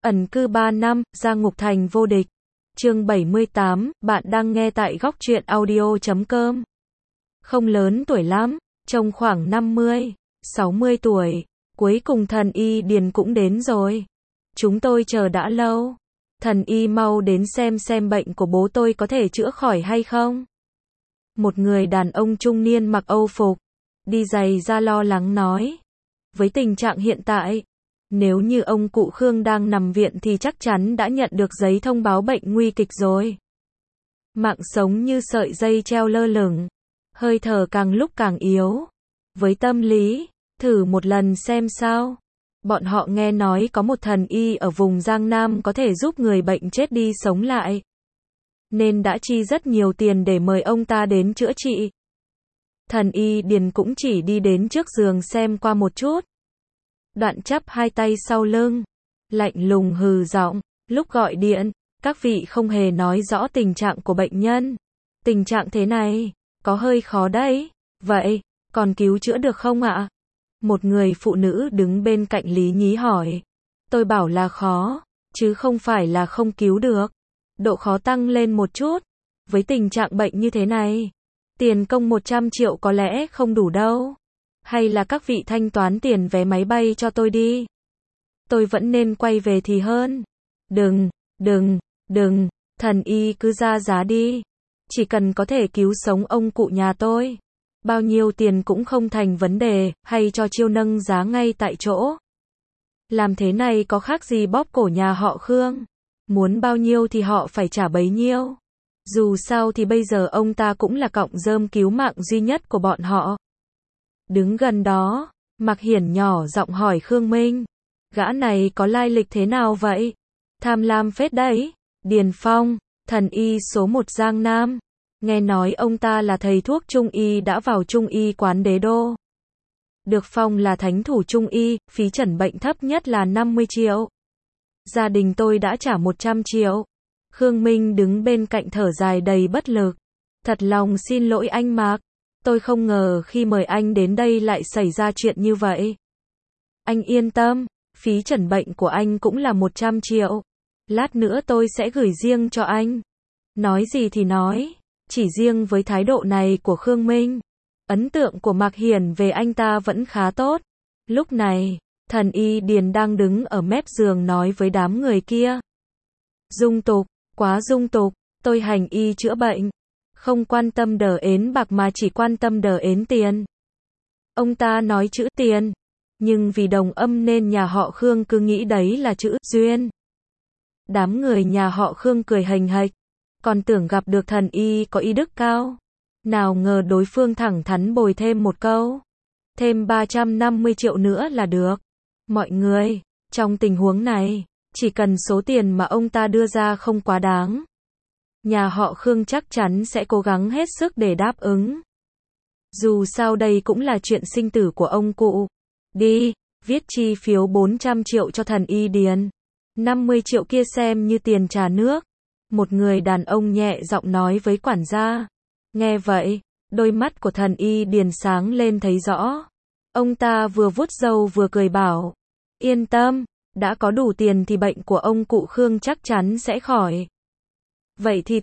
Ẩn cư 3 năm, ra ngục thành vô địch. Chương 78, bạn đang nghe tại góc truyện audio.com. Không lớn tuổi lắm, trông khoảng 50, 60 tuổi. Cuối cùng thần y Điền cũng đến rồi. Chúng tôi chờ đã lâu. Thần y mau đến xem bệnh của bố tôi có thể chữa khỏi hay không. Một người đàn ông trung niên mặc âu phục, đi giày da lo lắng nói. Với tình trạng hiện tại, nếu như ông cụ Khương đang nằm viện thì chắc chắn đã nhận được giấy thông báo bệnh nguy kịch rồi. Mạng sống như sợi dây treo lơ lửng, hơi thở càng lúc càng yếu. Với tâm lý, thử một lần xem sao. Bọn họ nghe nói có một thần y ở vùng Giang Nam có thể giúp người bệnh chết đi sống lại, nên đã chi rất nhiều tiền để mời ông ta đến chữa trị. Thần y Điền cũng chỉ đi đến trước giường xem qua một chút. Đoạn chắp hai tay sau lưng, lạnh lùng hừ giọng, lúc gọi điện, các vị không hề nói rõ tình trạng của bệnh nhân. Tình trạng thế này, có hơi khó đấy. Vậy, còn cứu chữa được không ạ? Một người phụ nữ đứng bên cạnh Lý Nhí hỏi. Tôi bảo là khó, chứ không phải là không cứu được. Độ khó tăng lên một chút. Với tình trạng bệnh như thế này, tiền công 100 triệu có lẽ không đủ đâu. Hay là các vị thanh toán tiền vé máy bay cho tôi đi. Tôi vẫn nên quay về thì hơn. Đừng, thần y cứ ra giá đi. Chỉ cần có thể cứu sống ông cụ nhà tôi, bao nhiêu tiền cũng không thành vấn đề, hay cho chiêu nâng giá ngay tại chỗ. Làm thế này có khác gì bóp cổ nhà họ Khương. Muốn bao nhiêu thì họ phải trả bấy nhiêu. Dù sao thì bây giờ ông ta cũng là cọng rơm cứu mạng duy nhất của bọn họ. Đứng gần đó, Mạc Hiển nhỏ giọng hỏi Khương Minh. Gã này có lai lịch thế nào vậy? Tham lam phết đấy. Điền Phong, thần y số 1 Giang Nam. Nghe nói ông ta là thầy thuốc Trung y đã vào Trung y quán Đế Đô. Được phong là thánh thủ Trung y, phí chẩn bệnh thấp nhất là 50 triệu. Gia đình tôi đã trả 100 triệu. Khương Minh đứng bên cạnh thở dài đầy bất lực. Thật lòng xin lỗi anh Mạc. Tôi không ngờ khi mời anh đến đây lại xảy ra chuyện như vậy. Anh yên tâm, phí chẩn bệnh của anh cũng là 100 triệu. Lát nữa tôi sẽ gửi riêng cho anh. Nói gì thì nói, chỉ riêng với thái độ này của Khương Minh, ấn tượng của Mạc Hiển về anh ta vẫn khá tốt. Lúc này, thần y Điền đang đứng ở mép giường nói với đám người kia. Dung tục, quá dung tục, tôi hành y chữa bệnh. Không quan tâm đờ ến bạc mà chỉ quan tâm đờ ến tiền. Ông ta nói chữ tiền, nhưng vì đồng âm nên nhà họ Khương cứ nghĩ đấy là chữ duyên. Đám người nhà họ Khương cười hành hạch, còn tưởng gặp được thần y có y đức cao. Nào ngờ đối phương thẳng thắn bồi thêm một câu. Thêm 350 triệu nữa là được. Mọi người, trong tình huống này, chỉ cần số tiền mà ông ta đưa ra không quá đáng, nhà họ Khương chắc chắn sẽ cố gắng hết sức để đáp ứng. Dù sao đây cũng là chuyện sinh tử của ông cụ. Đi, viết chi phiếu 400 triệu cho thần y Điền. 50 triệu kia xem như tiền trà nước. Một người đàn ông nhẹ giọng nói với quản gia. Nghe vậy, đôi mắt của thần y Điền sáng lên thấy rõ. Ông ta vừa vuốt râu vừa cười bảo. Yên tâm, đã có đủ tiền thì bệnh của ông cụ Khương chắc chắn sẽ khỏi. Vậy thì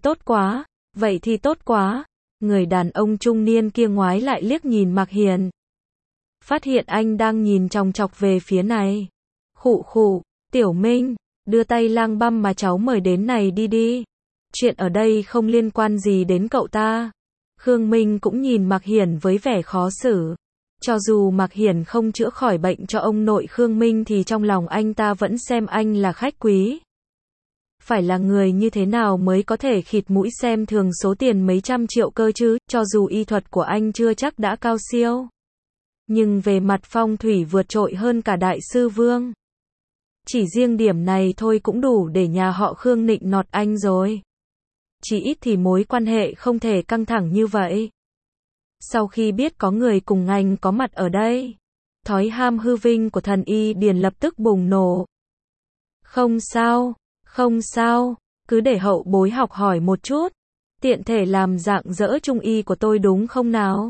tốt quá. Người đàn ông trung niên kia ngoái lại liếc nhìn Mạc Hiển. Phát hiện anh đang nhìn chòng chọc về phía này. Khụ, Tiểu Minh, đưa tay lang băm mà cháu mời đến này đi. Chuyện ở đây không liên quan gì đến cậu ta. Khương Minh cũng nhìn Mạc Hiển với vẻ khó xử. Cho dù Mạc Hiển không chữa khỏi bệnh cho ông nội Khương Minh thì trong lòng anh ta vẫn xem anh là khách quý. Phải là người như thế nào mới có thể khịt mũi xem thường số tiền mấy trăm triệu cơ chứ, cho dù y thuật của anh chưa chắc đã cao siêu. Nhưng về mặt phong thủy vượt trội hơn cả đại sư Vương. Chỉ riêng điểm này thôi cũng đủ để nhà họ Khương nịnh nọt anh rồi. Chỉ ít thì mối quan hệ không thể căng thẳng như vậy. Sau khi biết có người cùng ngành có mặt ở đây, thói ham hư vinh của thần y Điền lập tức bùng nổ. Không sao, cứ để hậu bối học hỏi một chút. Tiện thể làm dạng dỡ trung y của tôi đúng không nào?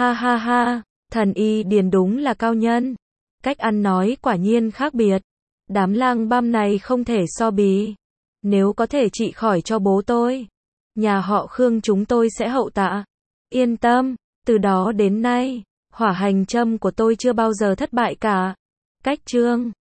Ha, thần y Điền đúng là cao nhân. Cách ăn nói quả nhiên khác biệt. Đám lang băm này không thể so bì. Nếu có thể trị khỏi cho bố tôi, nhà họ Khương chúng tôi sẽ hậu tạ. Yên tâm, từ đó đến nay, hỏa hành châm của tôi chưa bao giờ thất bại cả. Cách chương